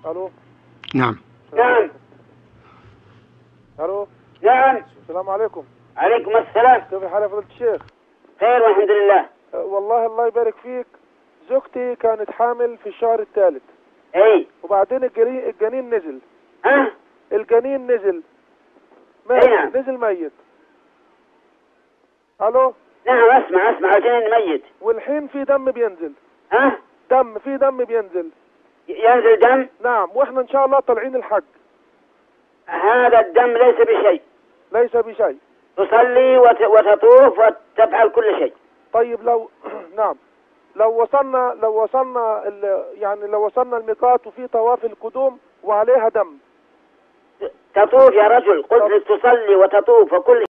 الو. نعم. نعم. الو. نعم. السلام عليكم. عليكم السلام. كيف حالك يا فضيلة الشيخ؟ خير والحمد لله. والله الله يبارك فيك، زوجتي كانت حامل في الشهر الثالث. اي. وبعدين الجنين نزل. ها؟ الجنين نزل ميت. نعم. نزل ميت. الو. نعم اسمع الجنين ميت. والحين في دم بينزل. ها؟ في دم بينزل. ينزل دم؟ نعم، واحنا ان شاء الله طالعين الحج. هذا الدم ليس بشيء. ليس بشيء. تصلي وتطوف وتفعل كل شيء. طيب لو نعم، لو وصلنا الميقات وفي طواف القدوم وعليها دم. تطوف يا رجل، قلت لك تصلي وتطوف وكل